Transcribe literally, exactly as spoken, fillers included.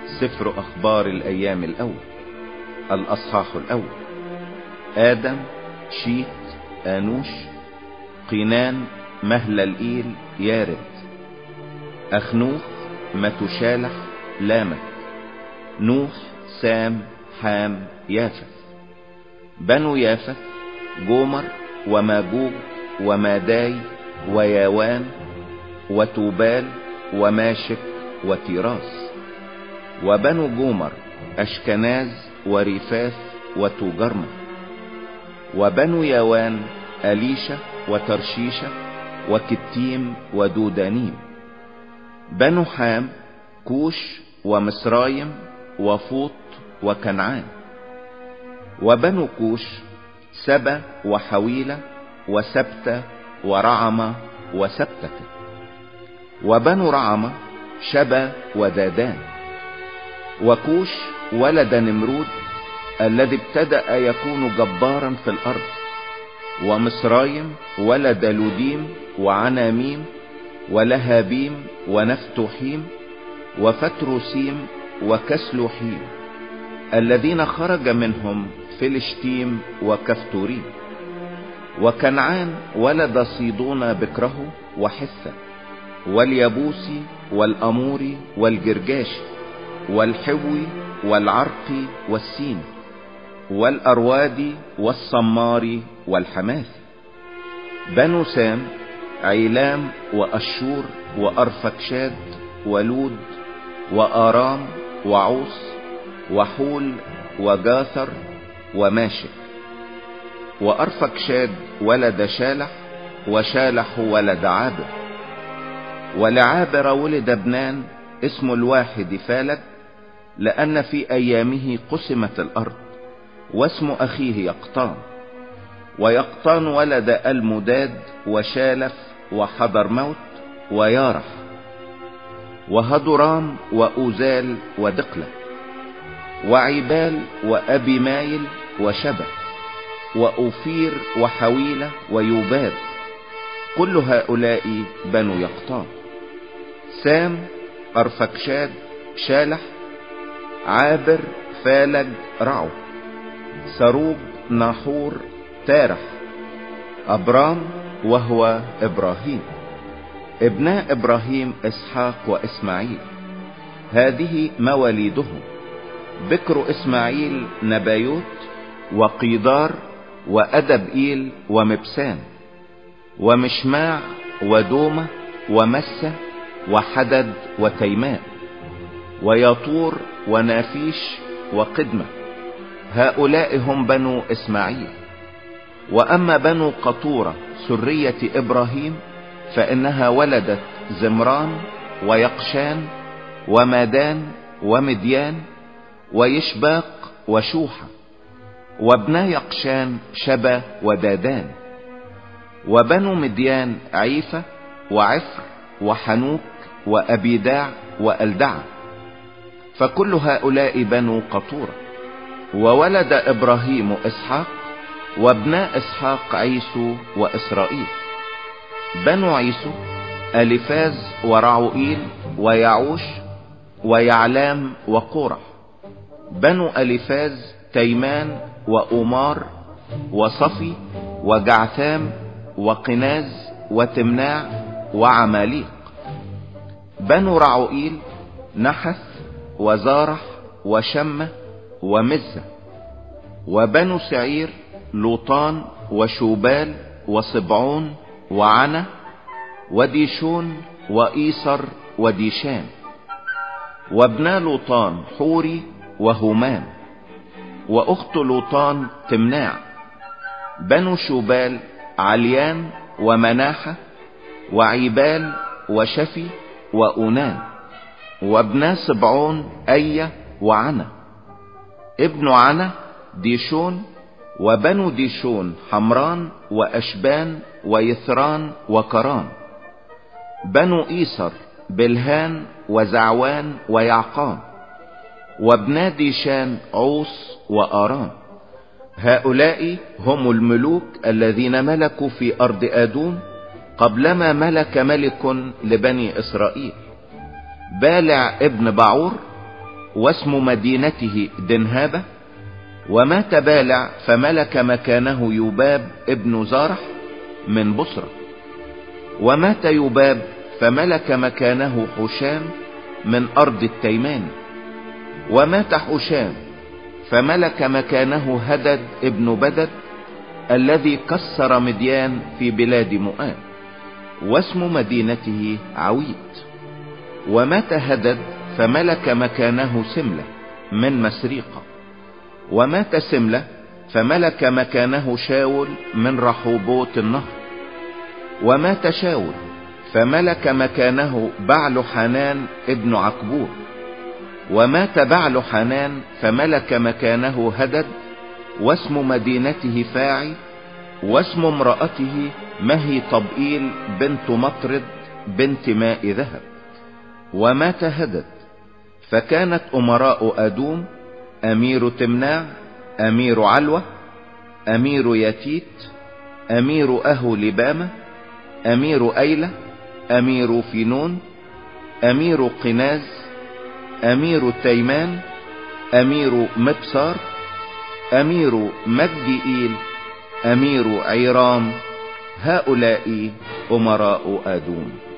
سفر أخبار الأيام الأول الأصحاح الأول. آدم، شيت، آنوش، قينان، مهللئيل، يارد، أخنوخ، متوشالح، لامك، نوح، سام، حام، يافث. بنو يافث: جومر وماجوج وماداي وياوان وتوبال وماشك وتيراس. وبنو جومر: أشكناز وريفاث وتوجرمة. وبنو ياوان: أليشة وترشيشة وكتيم ودودانيم. بنو حام: كوش ومصرايم وفوط وكنعان. وبنو كوش: سبا وحويلة وسبتة ورعمة وسبتك. وبنو رعمة: شبا ودادان. وكوش ولد نمرود الذي ابتدأ يكون جبارا في الأرض. ومصرايم ولد لوديم وعناميم ولهابيم ونفتوحيم وفتروسيم وكسلوحيم، الذين خرج منهم فلشتيم وكفتوريم. وكنعان ولد صيدون بكره وحثة واليبوسي والأموري والجرجاشي والحوي والعرقي والسين والأروادي والصماري والحماثي. بنو سام: عيلام وأشور وأرفكشاد ولود وآرام وعوص وحول وجاثر وماشك. وأرفكشاد ولد شالح، وشالح ولد عابر. ولعابر ولد ابنان، اسم الواحد فالج لأن في أيامه قسمت الأرض، واسم أخيه يقطان. ويقطان ولد المداد وشالف وحضرموت ويارح وهدرام وأوزال ودقلة وعيبال وأبي مايل وشبه وأوفير وحويلة ويوباب. كل هؤلاء بنو يقطان. سام: أرفكشاد، شالح، عابر، فالج، رعو، سروج، ناحور، تارح، أبرام وهو إبراهيم. ابناء إبراهيم: إسحاق وإسماعيل. هذه مواليدهم: بكر إسماعيل نبايوت وقيدار وأدبئيل ومبسان ومشماع ودومة ومسة وحدد وتيماء ويطور ونافيش وقدمة. هؤلاء هم بنو إسماعيل. وأما بنو قطورة سرية إبراهيم فإنها ولدت زمران ويقشان ومادان ومديان ويشباق وشوحة. وابنا يقشان: شبا ودادان. وبنو مديان: عيفة وعفر وحنوك وأبيداع وألدع. فكل هؤلاء بنو قطورة. وولد إبراهيم إسحاق، وابناء إسحاق عيسو وإسرائيل. بنو عيسو: ألفاز ورعوئيل ويعوش ويعلام وقورح. بنو ألفاز: تيمان وأمار وصفي وجعثام وقناز وتمناع وعماليق. بنو رعوئيل: نحث وزارح وشمة ومزة. وبنو سعير: لوطان وشوبال وصبعون وعنا وديشون وإيصر وديشان. وابنا لوطان: حوري وهومان. وأخت لوطان: تمناع. بنو شوبال: عليان ومناحة وعيبال وشفي وأونان. وابنا صبعون: أية وعنا. ابن عنا: ديشون. وبنو ديشون: حمران وأشبان ويثران وكران. بنو إيسر: بلهان وزعوان ويعقان. وابنا ديشان: عوص وآرام. هؤلاء هم الملوك الذين ملكوا في أرض آدوم قبلما ملك ملك لبني إسرائيل: بالع ابن بعور واسم مدينته دنهابة. ومات بالع فملك مكانه يوباب ابن زارح من بصرة. ومات يوباب فملك مكانه حشام من أرض التيمان. ومات حشام فملك مكانه هدد ابن بدد الذي كسر مديان في بلاد مؤاب، واسم مدينته عويد. ومات هدد فملك مكانه سملة من مسريقة. ومات سملة فملك مكانه شاول من رحوبوت النهر. ومات شاول فملك مكانه بعل حنان ابن عكبور. ومات بعل حنان فملك مكانه هدد، واسم مدينته فاعي. واسم امرأته مهي طبئيل بنت مطرد بنت ماء ذهب. ومات هدد فكانت امراء ادوم امير تمناع، امير علوة، امير يتيت، امير اهو لبامة، امير ايلة، امير فينون، امير قناز، امير تيمان، امير مبصار، امير مجدئيل، امير عيرام. هؤلاء امراء ادوم.